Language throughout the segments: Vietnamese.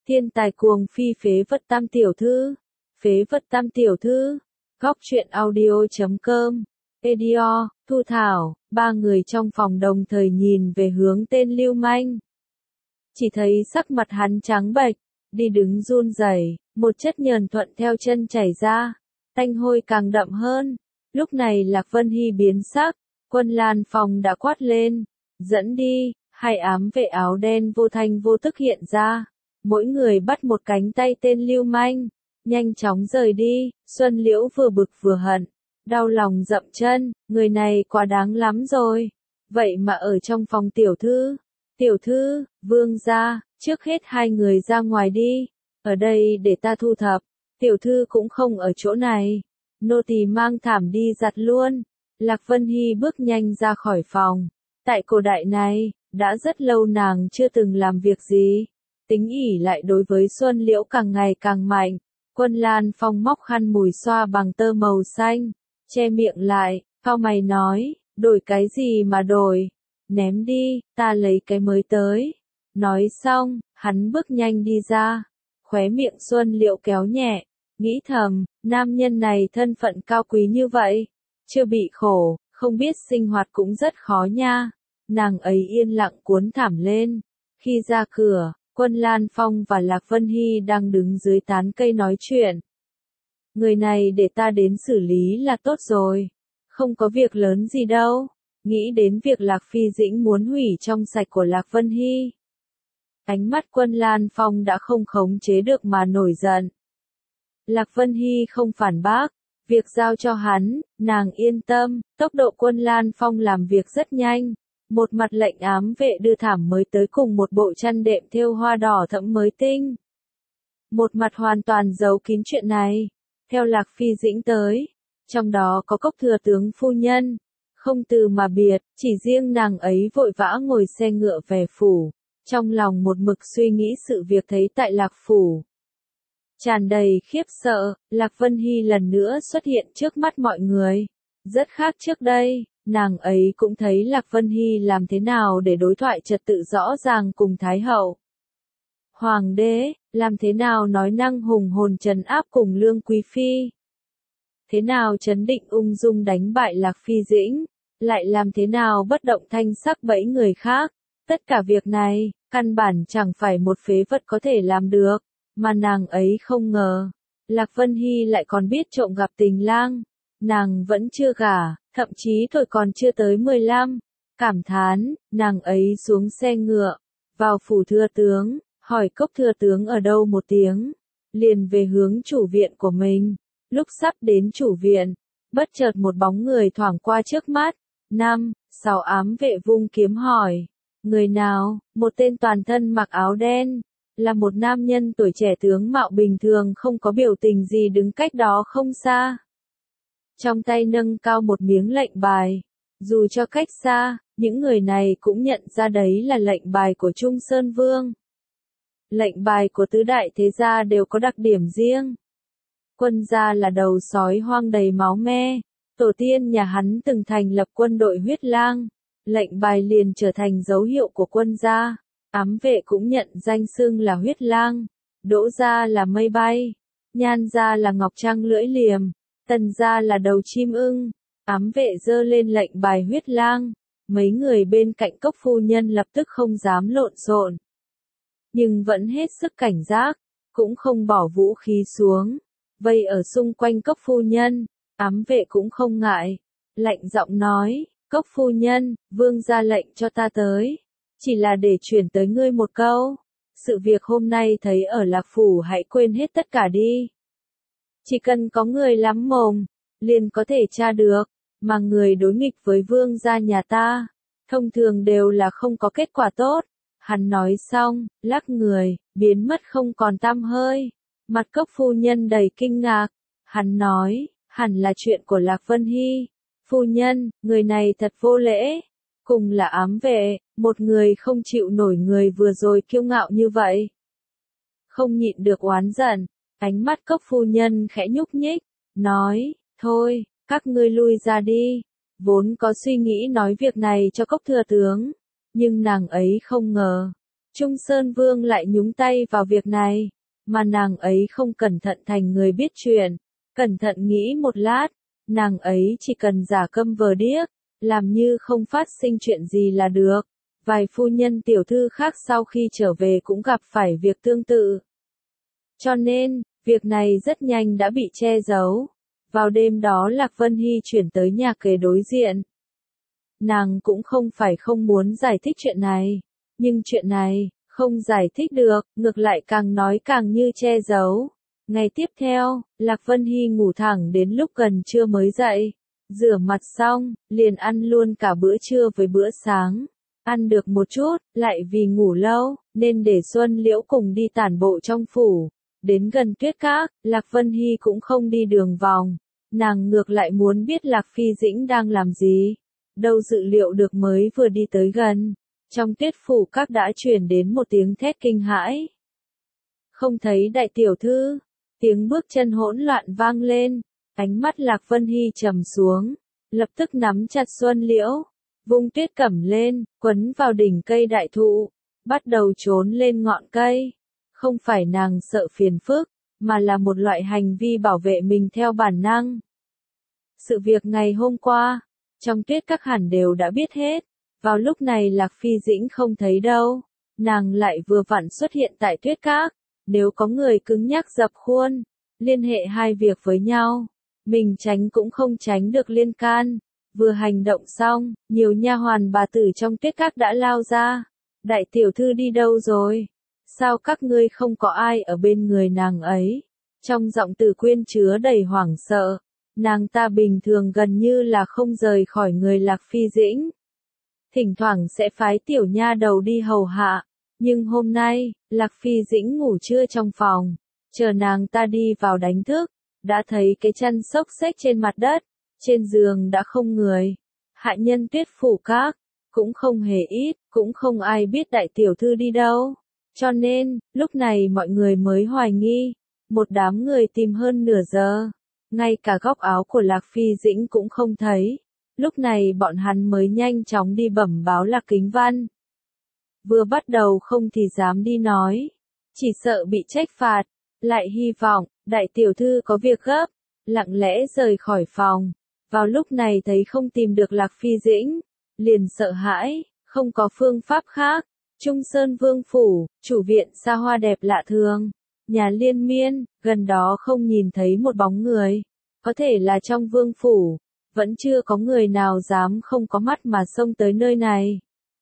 Thiên tài cuồng phi phế vật tam tiểu thư. Phế vật tam tiểu thư. Góc truyện audio.com. Edior, Thu Thảo, ba người trong phòng đồng thời nhìn về hướng tên lưu manh. Chỉ thấy sắc mặt hắn trắng bệch, đi đứng run rẩy, một chất nhờn thuận theo chân chảy ra, tanh hôi càng đậm hơn. Lúc này Lạc Vân Hy biến sắc, Quân Lan Phong đã quát lên, dẫn đi, hai ám vệ áo đen vô thanh vô tức hiện ra, mỗi người bắt một cánh tay tên lưu manh, nhanh chóng rời đi. Xuân Liễu vừa bực vừa hận, đau lòng dậm chân, người này quá đáng lắm rồi, vậy mà ở trong phòng tiểu thư, vương gia, trước hết hai người ra ngoài đi, ở đây để ta thu thập, tiểu thư cũng không ở chỗ này, nô tỳ mang thảm đi giặt luôn. Lạc Vân Hy bước nhanh ra khỏi phòng, tại cổ đại này, đã rất lâu nàng chưa từng làm việc gì, tính ỷ lại đối với Xuân Liễu càng ngày càng mạnh. Quân Lan Phong móc khăn mùi xoa bằng tơ màu xanh, che miệng lại, cau mày nói, đổi cái gì mà đổi, ném đi, ta lấy cái mới tới. Nói xong, hắn bước nhanh đi ra, khóe miệng Xuân Liễu kéo nhẹ, nghĩ thầm, nam nhân này thân phận cao quý như vậy, chưa bị khổ, không biết sinh hoạt cũng rất khó nha. Nàng ấy yên lặng cuốn thảm lên, khi ra cửa, Quân Lan Phong và Lạc Vân Hy đang đứng dưới tán cây nói chuyện. Người này để ta đến xử lý là tốt rồi, không có việc lớn gì đâu. Nghĩ đến việc Lạc Phi Dĩnh muốn hủy trong sạch của Lạc Vân Hy, ánh mắt Quân Lan Phong đã không khống chế được mà nổi giận. Lạc Vân Hy không phản bác, việc giao cho hắn, nàng yên tâm. Tốc độ Quân Lan Phong làm việc rất nhanh. Một mặt lệnh ám vệ đưa thảm mới tới cùng một bộ chăn đệm thêu hoa đỏ thẫm mới tinh. Một mặt hoàn toàn giấu kín chuyện này, theo Lạc Phi Dĩnh tới, trong đó có Cốc thừa tướng phu nhân, không từ mà biệt, chỉ riêng nàng ấy vội vã ngồi xe ngựa về phủ, trong lòng một mực suy nghĩ sự việc thấy tại Lạc phủ. Tràn đầy khiếp sợ, Lạc Vân Hy lần nữa xuất hiện trước mắt mọi người, rất khác trước đây. Nàng ấy cũng thấy Lạc Vân Hy làm thế nào để đối thoại trật tự rõ ràng cùng Thái hậu. Hoàng đế, làm thế nào nói năng hùng hồn trấn áp cùng Lương Quý Phi. Thế nào trấn định ung dung đánh bại Lạc Phi Dĩnh, lại làm thế nào bất động thanh sắc bẫy người khác. Tất cả việc này, căn bản chẳng phải một phế vật có thể làm được, mà nàng ấy không ngờ. Lạc Vân Hy lại còn biết trộm gặp tình lang, nàng vẫn chưa gả. Thậm chí tuổi còn chưa tới 15, cảm thán, nàng ấy xuống xe ngựa, vào phủ thừa tướng, hỏi Cốc thừa tướng ở đâu một tiếng, liền về hướng chủ viện của mình. Lúc sắp đến chủ viện, bất chợt một bóng người thoảng qua trước mắt, 5-6 ám vệ vung kiếm hỏi, người nào? Một tên toàn thân mặc áo đen, là một nam nhân tuổi trẻ tướng mạo bình thường không có biểu tình gì đứng cách đó không xa. Trong tay nâng cao một miếng lệnh bài, dù cho cách xa, những người này cũng nhận ra đấy là lệnh bài của Trung Sơn Vương. Lệnh bài của tứ đại thế gia đều có đặc điểm riêng. Quân gia là đầu sói hoang đầy máu me, tổ tiên nhà hắn từng thành lập quân đội huyết lang, lệnh bài liền trở thành dấu hiệu của quân gia. Ám vệ cũng nhận danh xưng là huyết lang, Đỗ gia là mây bay, Nhan gia là ngọc trăng lưỡi liềm. Tần gia là đầu chim ưng, ám vệ giơ lên lệnh bài huyết lang, mấy người bên cạnh Cốc phu nhân lập tức không dám lộn xộn, nhưng vẫn hết sức cảnh giác, cũng không bỏ vũ khí xuống, vây ở xung quanh Cốc phu nhân. Ám vệ cũng không ngại, lạnh giọng nói, Cốc phu nhân, vương ra lệnh cho ta tới, chỉ là để chuyển tới ngươi một câu, sự việc hôm nay thấy ở Lạc phủ hãy quên hết tất cả đi. Chỉ cần có người lắm mồm, liền có thể tra được, mà người đối nghịch với vương gia nhà ta, thông thường đều là không có kết quả tốt. Hắn nói xong, lắc người, biến mất không còn tăm hơi. Mặt Cốc phu nhân đầy kinh ngạc, hắn nói, hẳn là chuyện của Lạc Vân Hy. Phu nhân, người này thật vô lễ. Cùng là ám vệ, một người không chịu nổi người vừa rồi kiêu ngạo như vậy. Không nhịn được oán giận. Ánh mắt Cốc phu nhân khẽ nhúc nhích, nói, thôi, các ngươi lui ra đi. Vốn có suy nghĩ nói việc này cho Cốc thừa tướng, nhưng nàng ấy không ngờ, Trung Sơn Vương lại nhúng tay vào việc này, mà nàng ấy không cẩn thận thành người biết chuyện. Cẩn thận nghĩ một lát, nàng ấy chỉ cần giả câm vờ điếc, làm như không phát sinh chuyện gì là được. Vài phu nhân tiểu thư khác sau khi trở về cũng gặp phải việc tương tự. Cho nên, việc này rất nhanh đã bị che giấu. Vào đêm đó Lạc Vân Hy chuyển tới nhà kề đối diện. Nàng cũng không phải không muốn giải thích chuyện này, nhưng chuyện này, không giải thích được, ngược lại càng nói càng như che giấu. Ngày tiếp theo, Lạc Vân Hy ngủ thẳng đến lúc gần trưa mới dậy. Rửa mặt xong, liền ăn luôn cả bữa trưa với bữa sáng. Ăn được một chút, lại vì ngủ lâu, nên để Xuân Liễu cùng đi tản bộ trong phủ. Đến gần Tuyết Các, Lạc Vân Hy cũng không đi đường vòng. Nàng ngược lại muốn biết Lạc Phi Dĩnh đang làm gì. Đâu dự liệu được mới vừa đi tới gần. Trong Tuyết Phủ Các đã truyền đến một tiếng thét kinh hãi. Không thấy đại tiểu thư. Tiếng bước chân hỗn loạn vang lên. Ánh mắt Lạc Vân Hy trầm xuống. Lập tức nắm chặt Xuân Liễu. Vung tuyết cẩm lên, quấn vào đỉnh cây đại thụ. Bắt đầu trốn lên ngọn cây. Không phải nàng sợ phiền phức, mà là một loại hành vi bảo vệ mình theo bản năng. Sự việc ngày hôm qua, trong Tuyết Các hẳn đều đã biết hết. Vào lúc này Lạc Phi Dĩnh không thấy đâu. Nàng lại vừa vặn xuất hiện tại Tuyết Các. Nếu có người cứng nhắc dập khuôn, liên hệ hai việc với nhau, mình tránh cũng không tránh được liên can. Vừa hành động xong, nhiều nha hoàn bà tử trong Tuyết Các đã lao ra. Đại tiểu thư đi đâu rồi? Sao các ngươi không có ai ở bên người nàng ấy? Trong giọng Từ Quyên chứa đầy hoảng sợ. Nàng ta bình thường gần như là không rời khỏi người Lạc Phi Dĩnh. Thỉnh thoảng sẽ phái tiểu nha đầu đi hầu hạ. Nhưng hôm nay, Lạc Phi Dĩnh ngủ trưa trong phòng. Chờ nàng ta đi vào đánh thức. Đã thấy cái chăn xốc xếch trên mặt đất. Trên giường đã không người. Hạ nhân Tuyết Phủ Các cũng không hề ít, cũng không ai biết đại tiểu thư đi đâu. Cho nên, lúc này mọi người mới hoài nghi. Một đám người tìm hơn nửa giờ. Ngay cả góc áo của Lạc Phi Dĩnh cũng không thấy. Lúc này bọn hắn mới nhanh chóng đi bẩm báo Lạc Kính Văn. Vừa bắt đầu không thì dám đi nói. Chỉ sợ bị trách phạt. Lại hy vọng, đại tiểu thư có việc gấp. Lặng lẽ rời khỏi phòng. Vào lúc này thấy không tìm được Lạc Phi Dĩnh. Liền sợ hãi, không có phương pháp khác. Trung Sơn Vương Phủ, chủ viện xa hoa đẹp lạ thường. Nhà liên miên, gần đó không nhìn thấy một bóng người. Có thể là trong Vương Phủ. Vẫn chưa có người nào dám không có mắt mà xông tới nơi này.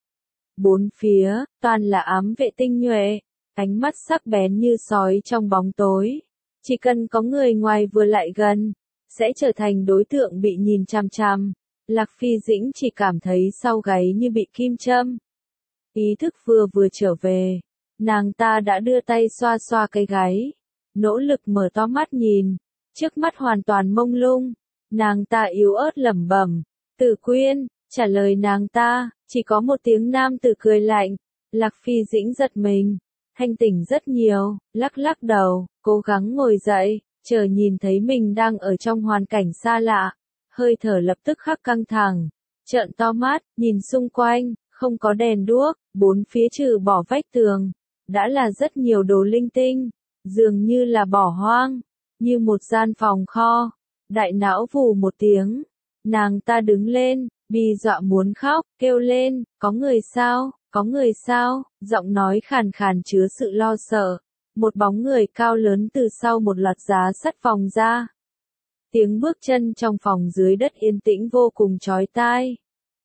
Bốn phía, toàn là ám vệ tinh nhuệ. Ánh mắt sắc bén như sói trong bóng tối. Chỉ cần có người ngoài vừa lại gần, sẽ trở thành đối tượng bị nhìn chằm chằm. Lạc Phi Dĩnh chỉ cảm thấy sau gáy như bị kim châm. Ý thức vừa trở về. Nàng ta đã đưa tay xoa xoa cái gáy. Nỗ lực mở to mắt nhìn. Trước mắt hoàn toàn mông lung. Nàng ta yếu ớt lẩm bẩm. Từ Quyên, trả lời nàng ta, chỉ có một tiếng nam tử cười lạnh. Lạc Phi Dĩnh giật mình. Thanh tỉnh rất nhiều, lắc lắc đầu, cố gắng ngồi dậy, chờ nhìn thấy mình đang ở trong hoàn cảnh xa lạ. Hơi thở lập tức khắc căng thẳng. Trợn to mắt, nhìn xung quanh, không có đèn đuốc, bốn phía trừ bỏ vách tường. Đã là rất nhiều đồ linh tinh, dường như là bỏ hoang, như một gian phòng kho. Đại não vù một tiếng, nàng ta đứng lên, bi dọa muốn khóc, kêu lên, có người sao, có người sao, giọng nói khàn khàn chứa sự lo sợ. Một bóng người cao lớn từ sau một loạt giá sắt vòng ra. Tiếng bước chân trong phòng dưới đất yên tĩnh vô cùng chói tai.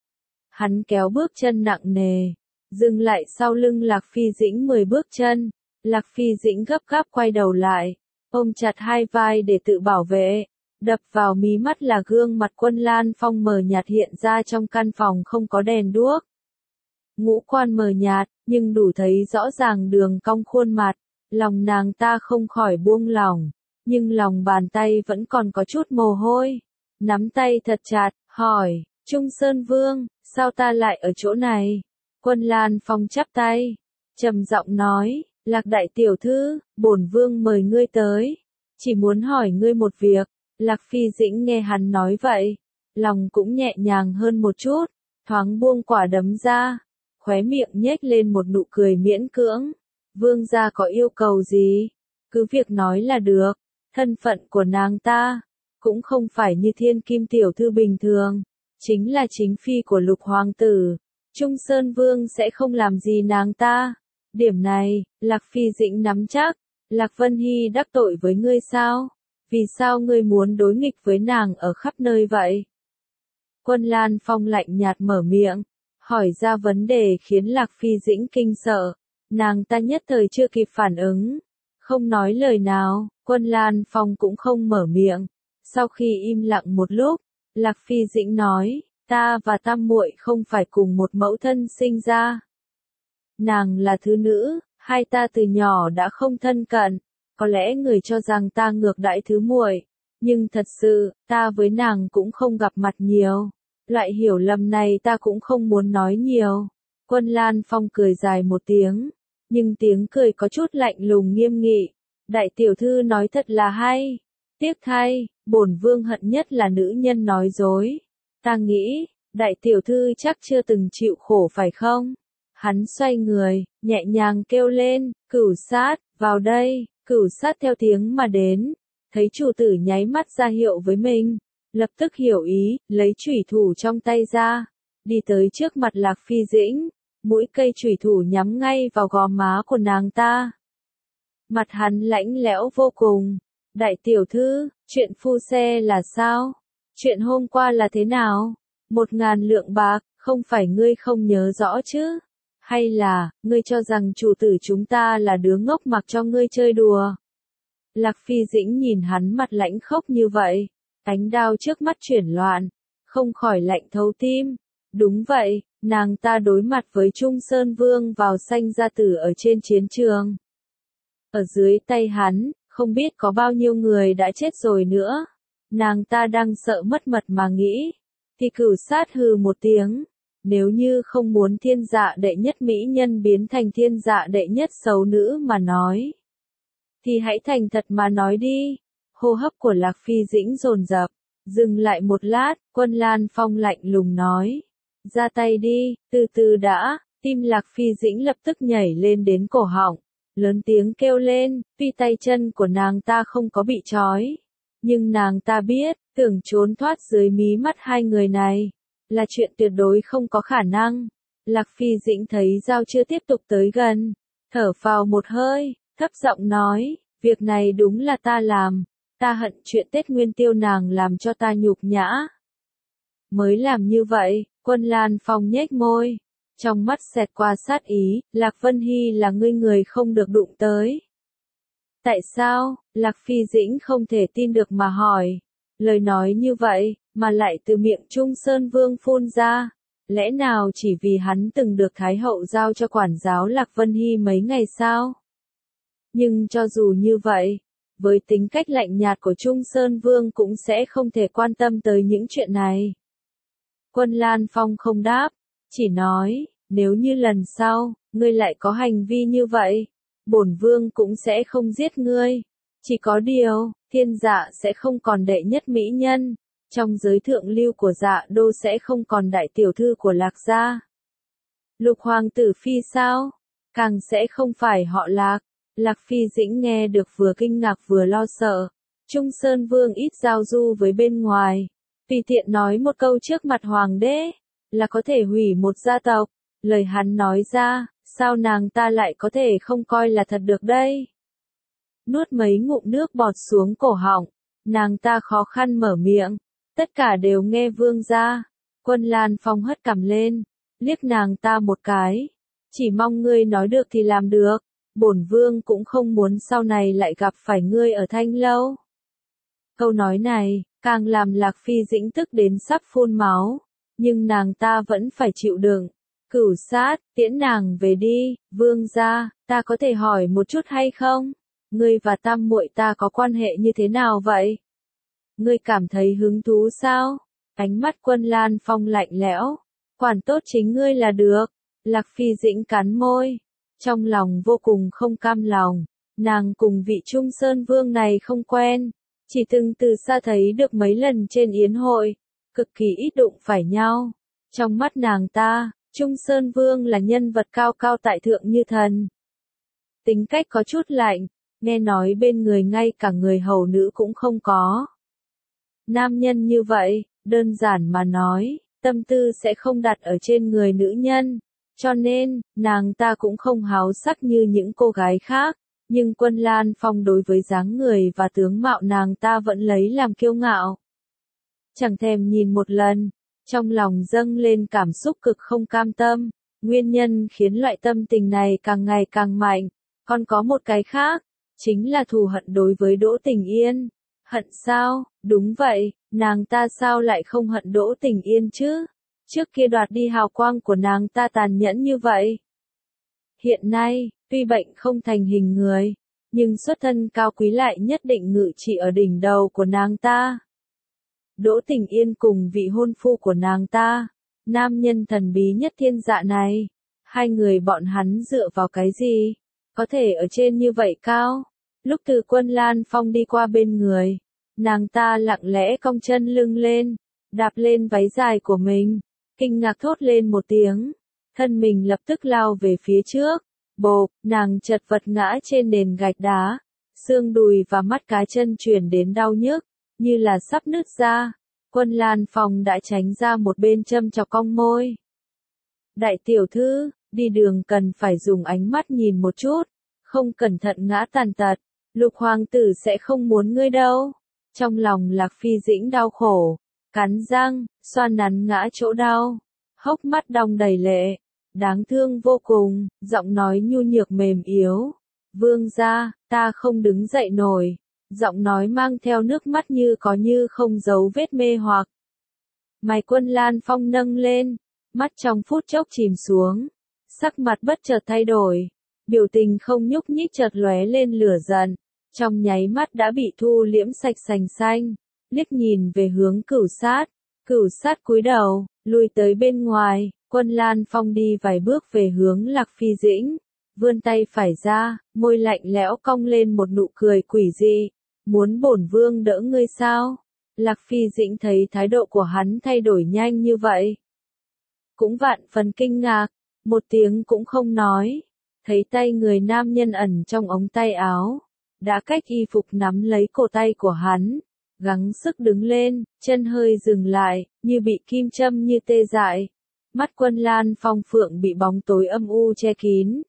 Hắn kéo bước chân nặng nề, dừng lại sau lưng Lạc Phi Dĩnh 10 bước chân. Lạc Phi Dĩnh gấp gáp quay đầu lại, ôm chặt hai vai để tự bảo vệ. Đập vào mí mắt là gương mặt Quân Lan Phong mờ nhạt hiện ra trong căn phòng không có đèn đuốc. Ngũ quan mờ nhạt, nhưng đủ thấy rõ ràng đường cong khuôn mặt. Lòng nàng ta không khỏi buông lỏng, nhưng lòng bàn tay vẫn còn có chút mồ hôi. Nắm tay thật chặt, hỏi, Trung Sơn Vương, sao ta lại ở chỗ này? Quân Lan Phong chắp tay, trầm giọng nói, Lạc đại tiểu thư, bổn vương mời ngươi tới. Chỉ muốn hỏi ngươi một việc. Lạc Phi Dĩnh nghe hắn nói vậy, lòng cũng nhẹ nhàng hơn một chút, thoáng buông quả đấm ra. khóe miệng nhếch lên một nụ cười miễn cưỡng. Vương gia có yêu cầu gì? Cứ việc nói là được. Thân phận của nàng ta cũng không phải như thiên kim tiểu thư bình thường, chính là chính phi của Lục hoàng tử. Trung Sơn Vương sẽ không làm gì nàng ta. Điểm này, Lạc Phi Dĩnh nắm chắc. Lạc Vân Hy đắc tội với ngươi sao? Vì sao ngươi muốn đối nghịch với nàng ở khắp nơi vậy? Quân Lan Phong lạnh nhạt mở miệng, hỏi ra vấn đề khiến Lạc Phi Dĩnh kinh sợ. Nàng ta nhất thời chưa kịp phản ứng, không nói lời nào, Quân Lan Phong cũng không mở miệng. Sau khi im lặng một lúc, Lạc Phi Dĩnh nói, ta và tam muội không phải cùng một mẫu thân sinh ra. Nàng là thứ nữ, hai ta từ nhỏ đã không thân cận, có lẽ người cho rằng ta ngược đãi thứ muội, nhưng thật sự, ta với nàng cũng không gặp mặt nhiều. Loại hiểu lầm này ta cũng không muốn nói nhiều. Quân Lan Phong cười dài một tiếng, nhưng tiếng cười có chút lạnh lùng nghiêm nghị. Đại tiểu thư nói thật là hay. Tiếc thay, bổn vương hận nhất là nữ nhân nói dối. Ta nghĩ, đại tiểu thư chắc chưa từng chịu khổ phải không? Hắn xoay người, nhẹ nhàng kêu lên, Cửu Sát, vào đây. Cửu Sát theo tiếng mà đến, thấy chủ tử nháy mắt ra hiệu với mình, lập tức hiểu ý, lấy chủy thủ trong tay ra, đi tới trước mặt Lạc Phi Dĩnh, mũi cây chủy thủ nhắm ngay vào gò má của nàng ta. Mặt hắn lãnh lẽo vô cùng. Đại tiểu thư, chuyện phu xe là sao? Chuyện hôm qua là thế nào? 1.000 lượng bạc, không phải ngươi không nhớ rõ chứ? Hay là, ngươi cho rằng chủ tử chúng ta là đứa ngốc mặc cho ngươi chơi đùa? Lạc Phi Dĩnh nhìn hắn mặt lãnh khốc như vậy, ánh đao trước mắt chuyển loạn, không khỏi lạnh thấu tim. Đúng vậy, nàng ta đối mặt với Trung Sơn Vương vào sanh ra tử ở trên chiến trường. Ở dưới tay hắn, không biết có bao nhiêu người đã chết rồi nữa. Nàng ta đang sợ mất mật mà nghĩ. Thì Cửu Sát hừ một tiếng. Nếu như không muốn thiên dạ đệ nhất mỹ nhân biến thành thiên dạ đệ nhất xấu nữ mà nói, thì hãy thành thật mà nói đi. Hô hấp của Lạc Phi Dĩnh dồn dập, dừng lại một lát, Quân Lan Phong lạnh lùng nói. Ra tay đi, từ từ đã, tim Lạc Phi Dĩnh lập tức nhảy lên đến cổ họng, lớn tiếng kêu lên, tuy tay chân của nàng ta không có bị trói, nhưng nàng ta biết, tưởng trốn thoát dưới mí mắt hai người này, là chuyện tuyệt đối không có khả năng. Lạc Phi Dĩnh thấy dao chưa tiếp tục tới gần, thở phào một hơi, thấp giọng nói, việc này đúng là ta làm, ta hận chuyện Tết Nguyên Tiêu nàng làm cho ta nhục nhã. Mới làm như vậy, Quân Lan Phong nhếch môi, trong mắt xẹt qua sát ý, Lạc Vân Hy là người không được đụng tới. Tại sao? Lạc Phi Dĩnh không thể tin được mà hỏi. Lời nói như vậy, mà lại từ miệng Trung Sơn Vương phun ra. Lẽ nào chỉ vì hắn từng được Thái Hậu giao cho quản giáo Lạc Vân Hy mấy ngày sao? Nhưng cho dù như vậy, với tính cách lạnh nhạt của Trung Sơn Vương cũng sẽ không thể quan tâm tới những chuyện này. Quân Lan Phong không đáp, chỉ nói, nếu như lần sau, ngươi lại có hành vi như vậy, bổn vương cũng sẽ không giết ngươi. Chỉ có điều, thiên dạ sẽ không còn đệ nhất mỹ nhân, trong giới thượng lưu của Dạ Đô sẽ không còn đại tiểu thư của Lạc gia. Lục hoàng tử phi sao? Càng sẽ không phải họ Lạc. Lạc Phi Dĩnh nghe được vừa kinh ngạc vừa lo sợ. Trung Sơn Vương ít giao du với bên ngoài, tùy tiện nói một câu trước mặt hoàng đế, là có thể hủy một gia tộc. Lời hắn nói ra, sao nàng ta lại có thể không coi là thật được đây? Nuốt mấy ngụm nước bọt xuống cổ họng, nàng ta khó khăn mở miệng, tất cả đều nghe vương gia. Quân Lan Phong hất cằm lên, liếc nàng ta một cái, chỉ mong ngươi nói được thì làm được, bổn vương cũng không muốn sau này lại gặp phải ngươi ở Thanh Lâu. Câu nói này, càng làm Lạc Phi Dĩnh tức đến sắp phun máu, nhưng nàng ta vẫn phải chịu đựng. Cửu Sát, tiễn nàng về đi, vương gia, ta có thể hỏi một chút hay không? Ngươi và tam muội ta có quan hệ như thế nào vậy? Ngươi cảm thấy hứng thú sao? Ánh mắt Quân Lan Phong lạnh lẽo, quản tốt chính ngươi là được. Lạc Phi Dĩnh cắn môi, trong lòng vô cùng không cam lòng, nàng cùng vị Trung Sơn Vương này không quen, chỉ từng từ xa thấy được mấy lần trên yến hội, cực kỳ ít đụng phải nhau. Trong mắt nàng ta, Trung Sơn Vương là nhân vật cao cao tại thượng như thần. Tính cách có chút lạnh, nghe nói bên người ngay cả người hầu nữ cũng không có. Nam nhân như vậy, đơn giản mà nói, tâm tư sẽ không đặt ở trên người nữ nhân, cho nên, nàng ta cũng không háo sắc như những cô gái khác, nhưng Quân Lan Phong đối với dáng người và tướng mạo nàng ta vẫn lấy làm kiêu ngạo. Chẳng thèm nhìn một lần, trong lòng dâng lên cảm xúc cực không cam tâm, nguyên nhân khiến loại tâm tình này càng ngày càng mạnh, còn có một cái khác, chính là thù hận đối với Đỗ Tình Yên. Hận sao? Đúng vậy, nàng ta sao lại không hận Đỗ Tình Yên chứ? Trước kia đoạt đi hào quang của nàng ta tàn nhẫn như vậy. Hiện nay, tuy bệnh không thành hình người, nhưng xuất thân cao quý lại nhất định ngự trị ở đỉnh đầu của nàng ta. Đỗ Tình Yên cùng vị hôn phu của nàng ta, nam nhân thần bí nhất thiên dạ này, hai người bọn hắn dựa vào cái gì? Có thể ở trên như vậy cao? Lúc từ Quân Lan Phong đi qua bên người, nàng ta lặng lẽ cong chân lưng lên, đạp lên váy dài của mình, kinh ngạc thốt lên một tiếng, thân mình lập tức lao về phía trước, bộp, nàng chật vật ngã trên nền gạch đá, xương đùi và mắt cá chân truyền đến đau nhức, như là sắp nứt ra. Quân Lan Phong đã tránh ra một bên châm chọc cong môi. Đại tiểu thư, đi đường cần phải dùng ánh mắt nhìn một chút, không cẩn thận ngã tàn tật, Lục hoàng tử sẽ không muốn ngươi đâu. Trong lòng Lạc Phi Dĩnh đau khổ, cắn răng, xoa nắn ngã chỗ đau, hốc mắt đong đầy lệ, đáng thương vô cùng, giọng nói nhu nhược mềm yếu. Vương gia, ta không đứng dậy nổi. Giọng nói mang theo nước mắt như có như không giấu vết mê hoặc. Mày Quân Lan Phong nâng lên, mắt trong phút chốc chìm xuống, sắc mặt bất chợt thay đổi, biểu tình không nhúc nhích chợt lóe lên lửa giận, trong nháy mắt đã bị thu liễm sạch sành xanh, liếc nhìn về hướng Cửu Sát cúi đầu, lùi tới bên ngoài, Quân Lan Phong đi vài bước về hướng Lạc Phi Dĩnh, vươn tay phải ra, môi lạnh lẽo cong lên một nụ cười quỷ dị. Muốn bổn vương đỡ ngươi sao? Lạc Phi Dĩnh thấy thái độ của hắn thay đổi nhanh như vậy. Cũng vạn phần kinh ngạc, một tiếng cũng không nói. Thấy tay người nam nhân ẩn trong ống tay áo. Đã cách y phục nắm lấy cổ tay của hắn. Gắng sức đứng lên, chân hơi dừng lại, như bị kim châm như tê dại. Mắt Quân Lan Phong phượng bị bóng tối âm u che kín.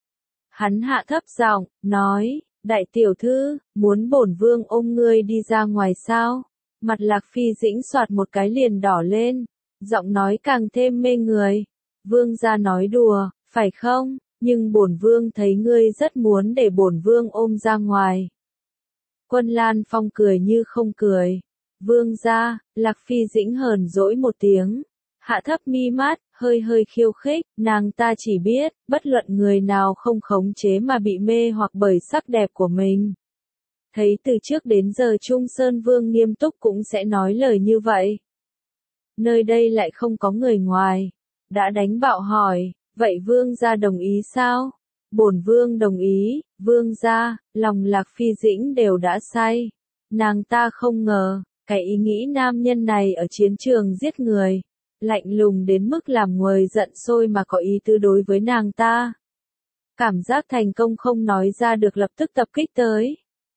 Hắn hạ thấp giọng, nói. Đại tiểu thư, muốn bổn vương ôm ngươi đi ra ngoài sao? Mặt Lạc Phi Dĩnh xoạt một cái liền đỏ lên, giọng nói càng thêm mê người. Vương gia nói đùa, phải không? Nhưng bổn vương thấy ngươi rất muốn để bổn vương ôm ra ngoài. Quân Lan Phong cười như không cười. Vương gia, Lạc Phi Dĩnh hờn dỗi một tiếng, hạ thấp mi mắt, hơi hơi khiêu khích, nàng ta chỉ biết, bất luận người nào không khống chế mà bị mê hoặc bởi sắc đẹp của mình. Thấy từ trước đến giờ Trung Sơn Vương nghiêm túc cũng sẽ nói lời như vậy. Nơi đây lại không có người ngoài. Đã đánh bạo hỏi, vậy Vương gia đồng ý sao? Bổn Vương đồng ý, Vương gia, lòng Lạc Phi Dĩnh đều đã say. Nàng ta không ngờ, cái ý nghĩ nam nhân này ở chiến trường giết người. Lạnh lùng đến mức làm nguội giận sôi mà có ý tứ đối với nàng ta. Cảm giác thành công không nói ra được lập tức tập kích tới.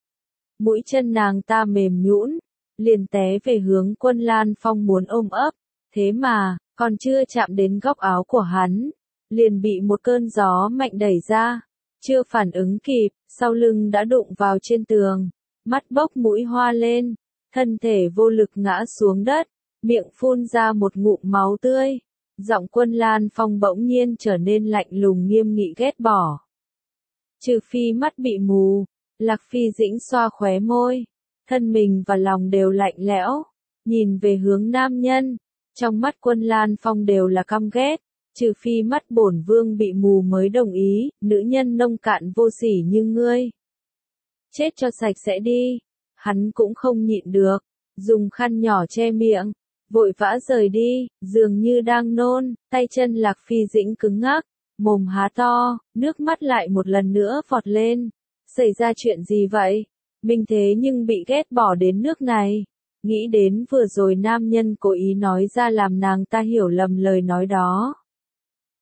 Mũi chân nàng ta mềm nhũn, liền té về hướng Quân Lan Phong muốn ôm ấp, thế mà, còn chưa chạm đến góc áo của hắn, liền bị một cơn gió mạnh đẩy ra, chưa phản ứng kịp, sau lưng đã đụng vào trên tường, mắt bốc mũi hoa lên, thân thể vô lực ngã xuống đất. Miệng phun ra một ngụm máu tươi, giọng Quân Lan Phong bỗng nhiên trở nên lạnh lùng nghiêm nghị ghét bỏ. Trừ phi mắt bị mù, Lạc Phi Dĩnh xoa khóe môi, thân mình và lòng đều lạnh lẽo, nhìn về hướng nam nhân, trong mắt Quân Lan Phong đều là căm ghét, trừ phi mắt bổn vương bị mù mới đồng ý, nữ nhân nông cạn vô sỉ như ngươi. Chết cho sạch sẽ đi, hắn cũng không nhịn được, dùng khăn nhỏ che miệng. Vội vã rời đi, dường như đang nôn, tay chân Lạc Phi Dĩnh cứng ngắc, mồm há to, nước mắt lại một lần nữa vọt lên. Xảy ra chuyện gì vậy? Mình thế nhưng bị ghét bỏ đến nước này. Nghĩ đến vừa rồi nam nhân cố ý nói ra làm nàng ta hiểu lầm lời nói đó.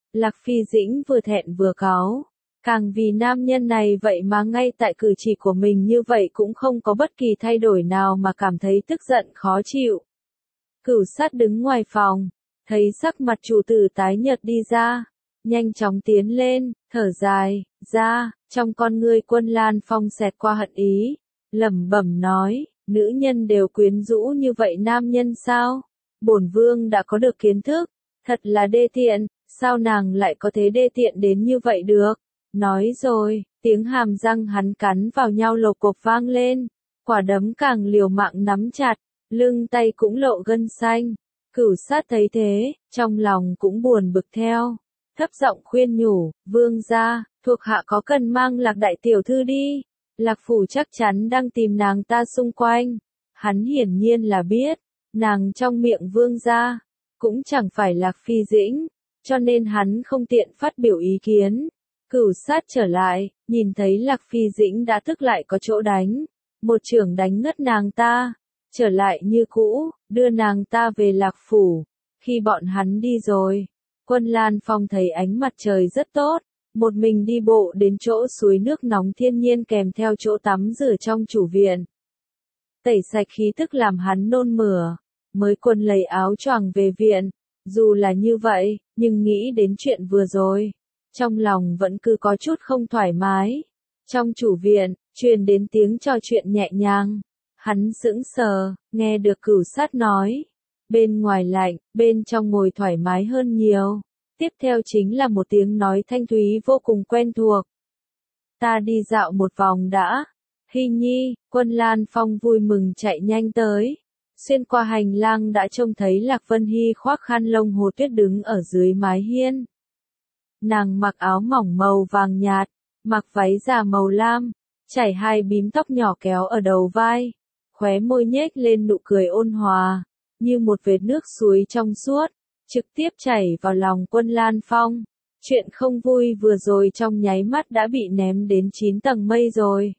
Lạc Phi Dĩnh vừa thẹn vừa cáu. Càng vì nam nhân này vậy mà ngay tại cử chỉ của mình như vậy cũng không có bất kỳ thay đổi nào mà cảm thấy tức giận khó chịu. Cửu Sát đứng ngoài phòng, thấy sắc mặt chủ tử tái nhợt đi ra, nhanh chóng tiến lên, thở dài, ra, trong con ngươi Quân Lan Phong xẹt qua hận ý, lẩm bẩm nói, nữ nhân đều quyến rũ như vậy nam nhân sao? Bổn vương đã có được kiến thức, thật là đê tiện, sao nàng lại có thể đê tiện đến như vậy được? Nói rồi, tiếng hàm răng hắn cắn vào nhau lộc cộc vang lên, quả đấm càng liều mạng nắm chặt, lưng tay cũng lộ gân xanh. Cửu Sát thấy thế, trong lòng cũng buồn bực theo, thấp giọng khuyên nhủ, vương gia, thuộc hạ có cần mang Lạc đại tiểu thư đi, Lạc phủ chắc chắn đang tìm nàng ta xung quanh. Hắn hiển nhiên là biết, nàng trong miệng vương gia, cũng chẳng phải Lạc Phi Dĩnh, cho nên hắn không tiện phát biểu ý kiến. Cửu Sát trở lại, nhìn thấy Lạc Phi Dĩnh đã thức lại có chỗ đánh, một chưởng đánh ngất nàng ta, trở lại như cũ, đưa nàng ta về Lạc phủ. Khi bọn hắn đi rồi, Quân Lan Phong thấy ánh mặt trời rất tốt, một mình đi bộ đến chỗ suối nước nóng thiên nhiên kèm theo chỗ tắm rửa trong chủ viện. Tẩy sạch khí tức làm hắn nôn mửa, mới quần lấy áo choàng về viện. Dù là như vậy, nhưng nghĩ đến chuyện vừa rồi, trong lòng vẫn cứ có chút không thoải mái. Trong chủ viện, truyền đến tiếng trò chuyện nhẹ nhàng. Hắn sững sờ, nghe được Cửu Sát nói. Bên ngoài lạnh, bên trong ngồi thoải mái hơn nhiều. Tiếp theo chính là một tiếng nói thanh thúy vô cùng quen thuộc. Ta đi dạo một vòng đã. Hy nhi, Quân Lan Phong vui mừng chạy nhanh tới. Xuyên qua hành lang đã trông thấy Lạc Vân Hy khoác khăn lông hồ tuyết đứng ở dưới mái hiên. Nàng mặc áo mỏng màu vàng nhạt, mặc váy già màu lam, chải hai bím tóc nhỏ kéo ở đầu vai, khóe môi nhếch lên nụ cười ôn hòa, như một vệt nước suối trong suốt, trực tiếp chảy vào lòng Quân Lan Phong. Chuyện không vui vừa rồi trong nháy mắt đã bị ném đến 9 tầng mây rồi.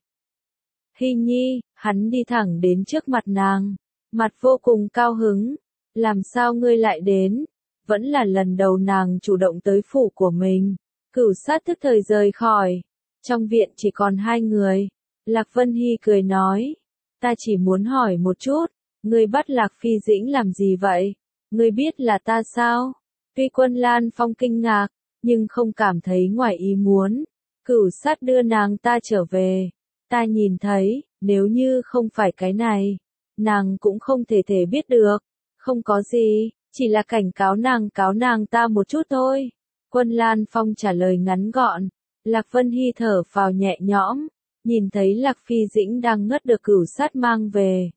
Hy nhi, hắn đi thẳng đến trước mặt nàng, mặt vô cùng cao hứng. Làm sao ngươi lại đến? Vẫn là lần đầu nàng chủ động tới phủ của mình. Cửu Sát tức thời rời khỏi. Trong viện chỉ còn hai người. Lạc Vân Hy cười nói. Ta chỉ muốn hỏi một chút. Ngươi bắt Lạc Phi Dĩnh làm gì vậy? Ngươi biết là ta sao? Tuy Quân Lan Phong kinh ngạc, nhưng không cảm thấy ngoài ý muốn. Cửu Sát đưa nàng ta trở về. Ta nhìn thấy, nếu như không phải cái này, nàng cũng không thể biết được. Không có gì, chỉ là cảnh cáo nàng ta một chút thôi. Quân Lan Phong trả lời ngắn gọn. Lạc Vân Hy thở phào nhẹ nhõm, nhìn thấy Lạc Phi Dĩnh đang ngất được Cửu Sát mang về.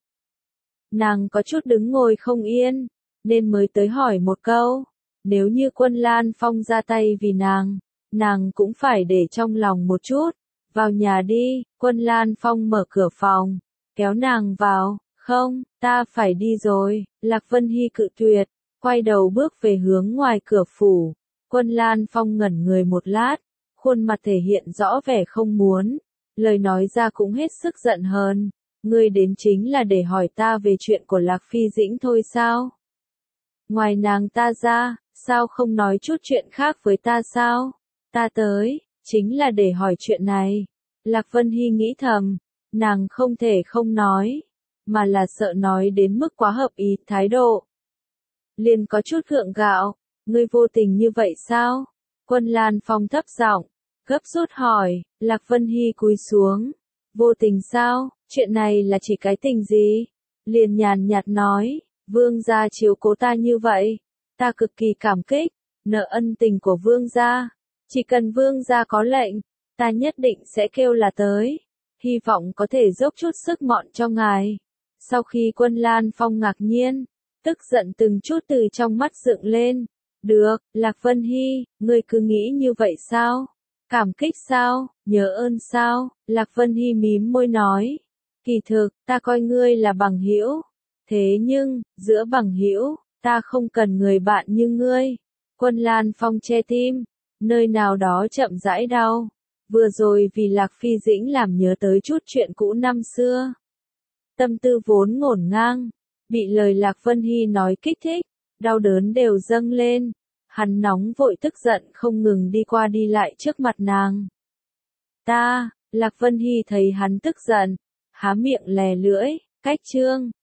Nàng có chút đứng ngồi không yên, nên mới tới hỏi một câu. Nếu như Quân Lan Phong ra tay vì nàng cũng phải để trong lòng một chút. Vào nhà đi, Quân Lan Phong mở cửa phòng, kéo nàng vào. Không, ta phải đi rồi. Lạc Vân Hy cự tuyệt, quay đầu bước về hướng ngoài cửa phủ. Quân Lan Phong ngẩn người một lát, khuôn mặt thể hiện rõ vẻ không muốn, lời nói ra cũng hết sức giận hờn. Ngươi đến chính là để hỏi ta về chuyện của Lạc Phi Dĩnh thôi sao? Ngoài nàng ta ra, sao không nói chút chuyện khác với ta sao? Ta tới, chính là để hỏi chuyện này. Lạc Vân Hy nghĩ thầm, nàng không thể không nói, mà là sợ nói đến mức quá hợp ý thái độ. Liền có chút gượng gạo, ngươi vô tình như vậy sao? Quân Lan Phong thấp giọng, gấp rút hỏi. Lạc Vân Hy cúi xuống. Vô tình sao? Chuyện này là chỉ cái tình gì? Liền nhàn nhạt nói, vương gia chiếu cố ta như vậy, ta cực kỳ cảm kích, nợ ân tình của vương gia. Chỉ cần vương gia có lệnh, ta nhất định sẽ kêu là tới. Hy vọng có thể dốc chút sức mọn cho ngài. Sau khi Quân Lan Phong ngạc nhiên, tức giận từng chút từ trong mắt dựng lên. Được, Lạc Vân Hy, ngươi cứ nghĩ như vậy sao? Cảm kích sao? Nhớ ơn sao? Lạc Vân Hy mím môi nói. Kỳ thực, ta coi ngươi là bằng hữu. Thế nhưng, giữa bằng hữu, ta không cần người bạn như ngươi. Quân Lan Phong che tim, nơi nào đó chậm rãi đau. Vừa rồi vì Lạc Phi Dĩnh làm nhớ tới chút chuyện cũ năm xưa. Tâm tư vốn ngổn ngang, bị lời Lạc Vân Hy nói kích thích, đau đớn đều dâng lên. Hắn nóng vội tức giận không ngừng đi qua đi lại trước mặt nàng. Lạc Vân Hy thấy hắn tức giận, há miệng lè lưỡi, cách Trương